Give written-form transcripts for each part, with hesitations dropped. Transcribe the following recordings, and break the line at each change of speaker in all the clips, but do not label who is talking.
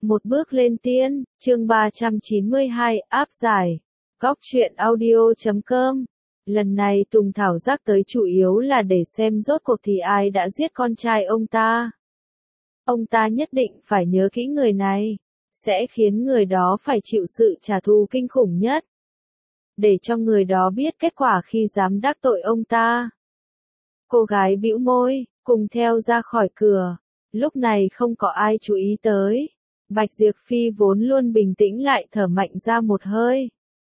Một bước lên tiên, chương 392, áp giải. Góc truyện audio.com. Lần này Tùng Thảo giác tới chủ yếu là để xem rốt cuộc thì ai đã giết con trai ông ta. Ông ta nhất định phải nhớ kỹ người này, sẽ khiến người đó phải chịu sự trả thù kinh khủng nhất. Để cho người đó biết kết quả khi dám đắc tội ông ta. Cô gái bĩu môi, cùng theo ra khỏi cửa. Lúc này không có ai chú ý tới. Bạch Diệp Phi vốn luôn bình tĩnh lại thở mạnh ra một hơi.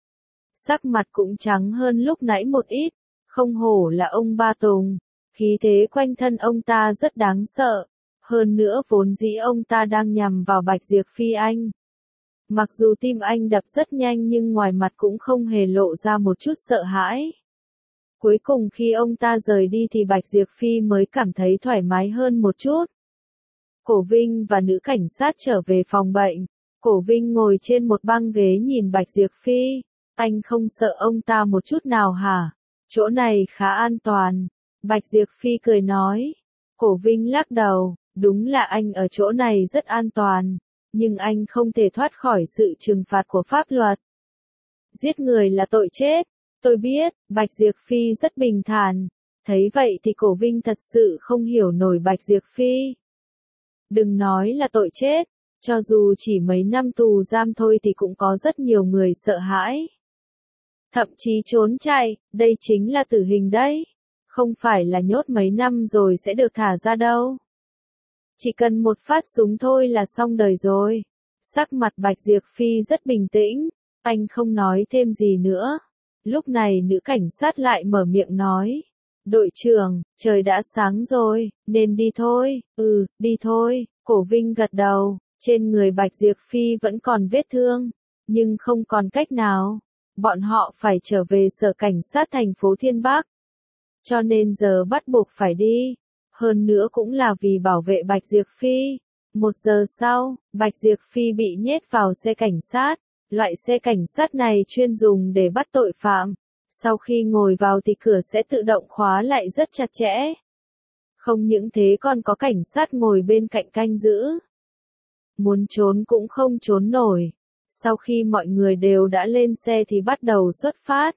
Sắc mặt cũng trắng hơn lúc nãy một ít, không hổ là ông ba Tùng, khí thế quanh thân ông ta rất đáng sợ, hơn nữa vốn dĩ ông ta đang nhằm vào Bạch Diệp Phi anh. Mặc dù tim anh đập rất nhanh nhưng ngoài mặt cũng không hề lộ ra một chút sợ hãi. Cuối cùng khi ông ta rời đi thì Bạch Diệp Phi mới cảm thấy thoải mái hơn một chút. Cổ Vinh và nữ cảnh sát trở về phòng bệnh. Cổ Vinh ngồi trên một băng ghế nhìn Bạch Diệp Phi. Anh không sợ ông ta một chút nào hả? Chỗ này khá an toàn. Bạch Diệp Phi cười nói. Cổ Vinh lắc đầu, đúng là anh ở chỗ này rất an toàn. Nhưng anh không thể thoát khỏi sự trừng phạt của pháp luật. Giết người là tội chết. Tôi biết, Bạch Diệp Phi rất bình thản. Thấy vậy thì Cổ Vinh thật sự không hiểu nổi Bạch Diệp Phi. Đừng nói là tội chết, cho dù chỉ mấy năm tù giam thôi thì cũng có rất nhiều người sợ hãi. Thậm chí trốn chạy, đây chính là tử hình đấy. Không phải là nhốt mấy năm rồi sẽ được thả ra đâu. Chỉ cần một phát súng thôi là xong đời rồi. Sắc mặt Bạch Diệp Phi rất bình tĩnh, anh không nói thêm gì nữa. Lúc này nữ cảnh sát lại mở miệng nói. Đội trưởng, trời đã sáng rồi, nên đi thôi. Đi thôi. Cổ Vinh gật đầu, trên người Bạch Diệp Phi vẫn còn vết thương, nhưng không còn cách nào. Bọn họ phải trở về sở cảnh sát thành phố Thiên Bắc. Cho nên giờ bắt buộc phải đi. Hơn nữa cũng là vì bảo vệ Bạch Diệp Phi. 1 giờ sau, Bạch Diệp Phi bị nhét vào xe cảnh sát. Loại xe cảnh sát này chuyên dùng để bắt tội phạm. Sau khi ngồi vào thì cửa sẽ tự động khóa lại rất chặt chẽ. Không những thế còn có cảnh sát ngồi bên cạnh canh giữ. Muốn trốn cũng không trốn nổi. Sau khi mọi người đều đã lên xe thì bắt đầu xuất phát.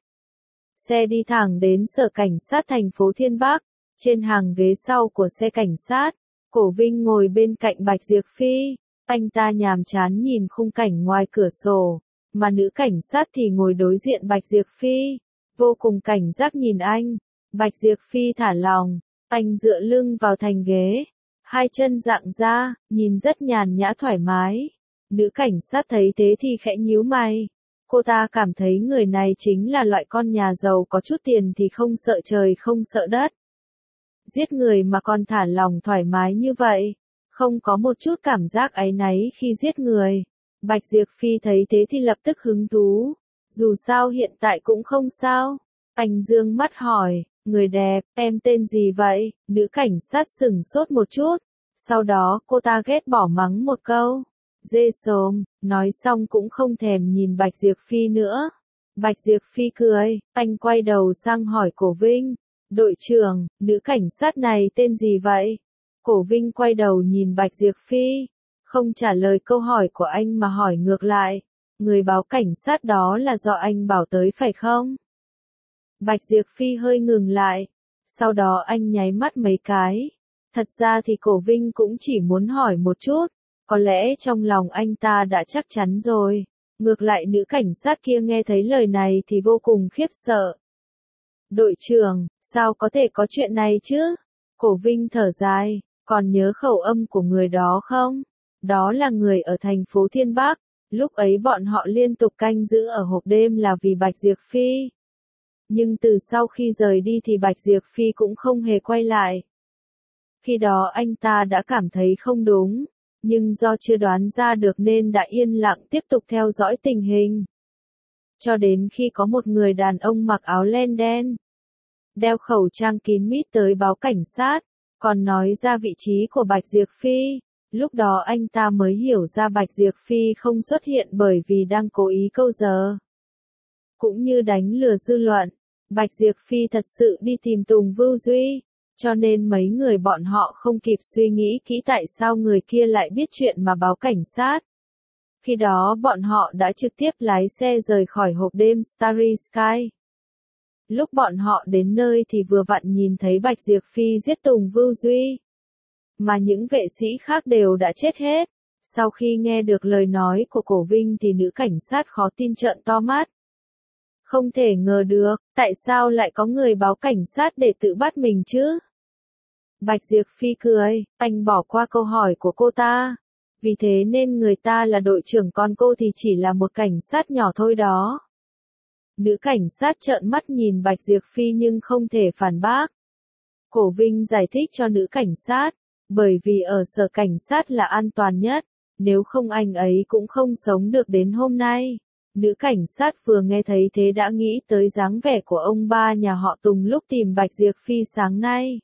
Xe đi thẳng đến sở cảnh sát thành phố Thiên Bắc. Trên hàng ghế sau của xe cảnh sát, Cổ Vinh ngồi bên cạnh Bạch Diệp Phi. Anh ta nhàm chán nhìn khung cảnh ngoài cửa sổ, mà nữ cảnh sát thì ngồi đối diện Bạch Diệp Phi, vô cùng cảnh giác nhìn anh. Bạch Diệp Phi thả lòng, anh dựa lưng vào thành ghế, hai chân dạng ra, nhìn rất nhàn nhã thoải mái. Nữ cảnh sát thấy thế thì khẽ nhíu mày. Cô ta cảm thấy người này chính là loại con nhà giàu có chút tiền thì không sợ trời không sợ đất. Giết người mà còn thả lòng thoải mái như vậy, không có một chút cảm giác áy náy khi giết người. Bạch Diệp Phi thấy thế thì lập tức hứng thú. Dù sao hiện tại cũng không sao. Anh dương mắt hỏi, người đẹp, em tên gì vậy? Nữ cảnh sát sửng sốt một chút. Sau đó cô ta ghét bỏ mắng một câu. Dê xồm, nói xong cũng không thèm nhìn Bạch Diệp Phi nữa. Bạch Diệp Phi cười, anh quay đầu sang hỏi Cổ Vinh. Đội trưởng, nữ cảnh sát này tên gì vậy? Cổ Vinh quay đầu nhìn Bạch Diệp Phi, không trả lời câu hỏi của anh mà hỏi ngược lại. Người báo cảnh sát đó là do anh bảo tới phải không? Bạch Diệp Phi hơi ngừng lại. Sau đó anh nháy mắt mấy cái. Thật ra thì Cổ Vinh cũng chỉ muốn hỏi một chút. Có lẽ trong lòng anh ta đã chắc chắn rồi. Ngược lại nữ cảnh sát kia nghe thấy lời này thì vô cùng khiếp sợ. Đội trưởng, sao có thể có chuyện này chứ? Cổ Vinh thở dài, còn nhớ khẩu âm của người đó không? Đó là người ở thành phố Thiên Bắc. Lúc ấy bọn họ liên tục canh giữ ở hộp đêm là vì Bạch Diệp Phi. Nhưng từ sau khi rời đi thì Bạch Diệp Phi cũng không hề quay lại. Khi đó anh ta đã cảm thấy không đúng, nhưng do chưa đoán ra được nên đã yên lặng tiếp tục theo dõi tình hình. Cho đến khi có một người đàn ông mặc áo len đen, đeo khẩu trang kín mít tới báo cảnh sát, còn nói ra vị trí của Bạch Diệp Phi. Lúc đó anh ta mới hiểu ra Bạch Diệp Phi không xuất hiện bởi vì đang cố ý câu giờ. Cũng như đánh lừa dư luận, Bạch Diệp Phi thật sự đi tìm Tùng Vưu Duy, cho nên mấy người bọn họ không kịp suy nghĩ kỹ tại sao người kia lại biết chuyện mà báo cảnh sát. Khi đó bọn họ đã trực tiếp lái xe rời khỏi hộp đêm Starry Sky. Lúc bọn họ đến nơi thì vừa vặn nhìn thấy Bạch Diệp Phi giết Tùng Vưu Duy. Mà những vệ sĩ khác đều đã chết hết. Sau khi nghe được lời nói của Cổ Vinh thì nữ cảnh sát khó tin trợn to mắt. Không thể ngờ được, tại sao lại có người báo cảnh sát để tự bắt mình chứ? Bạch Diệp Phi cười, anh bỏ qua câu hỏi của cô ta. Vì thế nên người ta là đội trưởng còn cô thì chỉ là một cảnh sát nhỏ thôi đó. Nữ cảnh sát trợn mắt nhìn Bạch Diệp Phi nhưng không thể phản bác. Cổ Vinh giải thích cho nữ cảnh sát, bởi vì ở sở cảnh sát là an toàn nhất, nếu không anh ấy cũng không sống được đến hôm nay. Nữ cảnh sát vừa nghe thấy thế đã nghĩ tới dáng vẻ của ông ba nhà họ Tùng lúc tìm Bạch Diệp Phi sáng nay.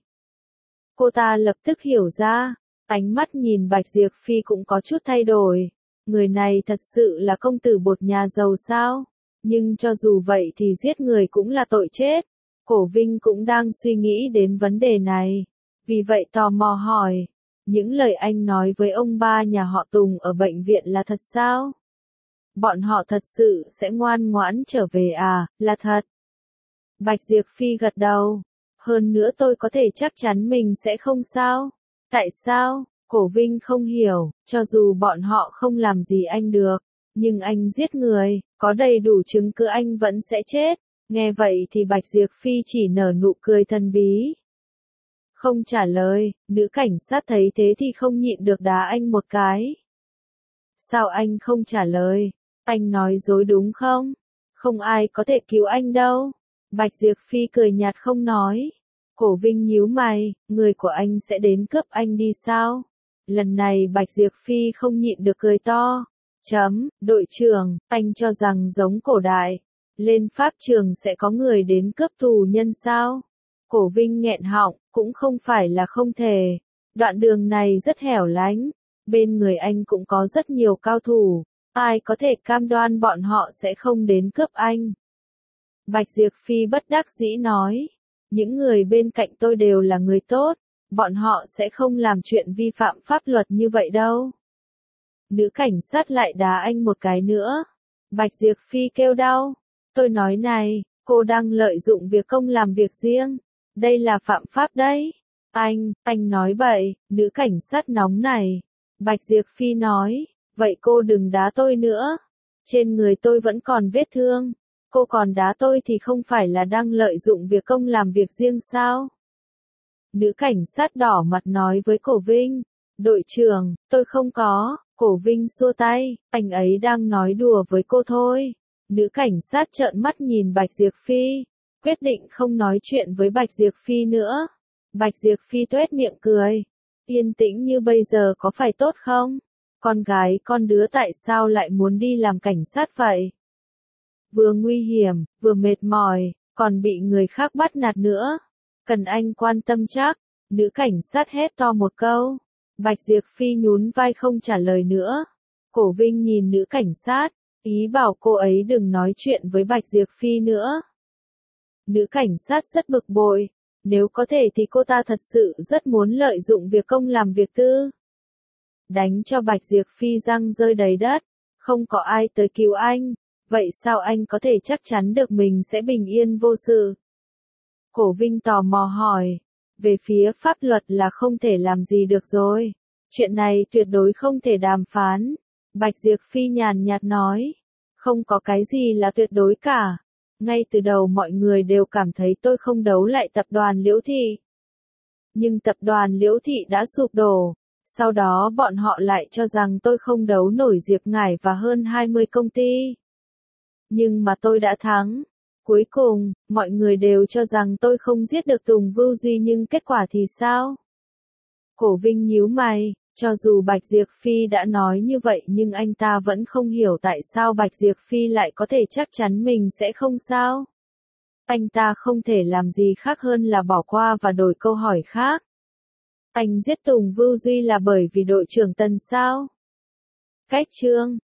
Cô ta lập tức hiểu ra, ánh mắt nhìn Bạch Diệp Phi cũng có chút thay đổi. Người này thật sự là công tử bột nhà giàu sao? Nhưng cho dù vậy thì giết người cũng là tội chết. Cổ Vinh cũng đang suy nghĩ đến vấn đề này. Vì vậy tò mò hỏi, những lời anh nói với ông ba nhà họ Tùng ở bệnh viện là thật sao? Bọn họ thật sự sẽ ngoan ngoãn trở về à, là thật. Bạch Diệp Phi gật đầu. Hơn nữa tôi có thể chắc chắn mình sẽ không sao. Tại sao? Cổ Vinh không hiểu, cho dù bọn họ không làm gì anh được, nhưng anh giết người, có đầy đủ chứng cứ anh vẫn sẽ chết. Nghe vậy thì Bạch Diệp Phi chỉ nở nụ cười thần bí. Không trả lời, nữ cảnh sát thấy thế thì không nhịn được đá anh một cái. Sao anh không trả lời? Anh nói dối đúng không? Không ai có thể cứu anh đâu. Bạch Diệp Phi cười nhạt không nói. Cổ Vinh nhíu mày, người của anh sẽ đến cướp anh đi sao? Lần này Bạch Diệp Phi không nhịn được cười to. Đội trưởng, anh cho rằng giống cổ đại. Lên pháp trường sẽ có người đến cướp tù nhân sao? Cổ Vinh nghẹn họng, cũng không phải là không thể. Đoạn đường này rất hẻo lánh. Bên người anh cũng có rất nhiều cao thủ. Ai có thể cam đoan bọn họ sẽ không đến cướp anh? Bạch Diệp Phi bất đắc dĩ nói. Những người bên cạnh tôi đều là người tốt. Bọn họ sẽ không làm chuyện vi phạm pháp luật như vậy đâu. Nữ cảnh sát lại đá anh một cái nữa. Bạch Diệp Phi kêu đau. Tôi nói này, cô đang lợi dụng việc công làm việc riêng. Đây là phạm pháp đấy. Anh nói bậy, nữ cảnh sát nóng này. Bạch Diệp Phi nói, vậy cô đừng đá tôi nữa. Trên người tôi vẫn còn vết thương. Cô còn đá tôi thì không phải là đang lợi dụng việc công làm việc riêng sao? Nữ cảnh sát đỏ mặt nói với Cổ Vinh. Đội trưởng, tôi không có. Cổ Vinh xua tay, anh ấy đang nói đùa với cô thôi. Nữ cảnh sát trợn mắt nhìn Bạch Diệp Phi. Quyết định không nói chuyện với Bạch Diệp Phi nữa. Bạch Diệp Phi tuét miệng cười. Yên tĩnh như bây giờ có phải tốt không? Con gái con đứa tại sao lại muốn đi làm cảnh sát vậy? Vừa nguy hiểm, vừa mệt mỏi, còn bị người khác bắt nạt nữa. Cần anh quan tâm chắc. Nữ cảnh sát hét to một câu. Bạch Diệp Phi nhún vai không trả lời nữa. Cổ Vinh nhìn nữ cảnh sát, ý bảo cô ấy đừng nói chuyện với Bạch Diệp Phi nữa. Nữ cảnh sát rất bực bội. Nếu có thể thì cô ta thật sự rất muốn lợi dụng việc công làm việc tư. Đánh cho Bạch Diệp Phi răng rơi đầy đất. Không có ai tới cứu anh. Vậy sao anh có thể chắc chắn được mình sẽ bình yên vô sự? Cổ Vinh tò mò hỏi. Về phía pháp luật là không thể làm gì được rồi. Chuyện này tuyệt đối không thể đàm phán. Bạch Diệp Phi nhàn nhạt nói. Không có cái gì là tuyệt đối cả. Ngay từ đầu mọi người đều cảm thấy tôi không đấu lại tập đoàn Liễu Thị. Nhưng tập đoàn Liễu Thị đã sụp đổ. Sau đó bọn họ lại cho rằng tôi không đấu nổi Diệp Ngải và hơn 20 công ty. Nhưng mà tôi đã thắng. Cuối cùng, mọi người đều cho rằng tôi không giết được Tùng Vưu Duy nhưng kết quả thì sao? Cổ Vinh nhíu mày, cho dù Bạch Diệp Phi đã nói như vậy nhưng anh ta vẫn không hiểu tại sao Bạch Diệp Phi lại có thể chắc chắn mình sẽ không sao. Anh ta không thể làm gì khác hơn là bỏ qua và đổi câu hỏi khác. Anh giết Tùng Vưu Duy là bởi vì đội trưởng Tần sao? Cách chương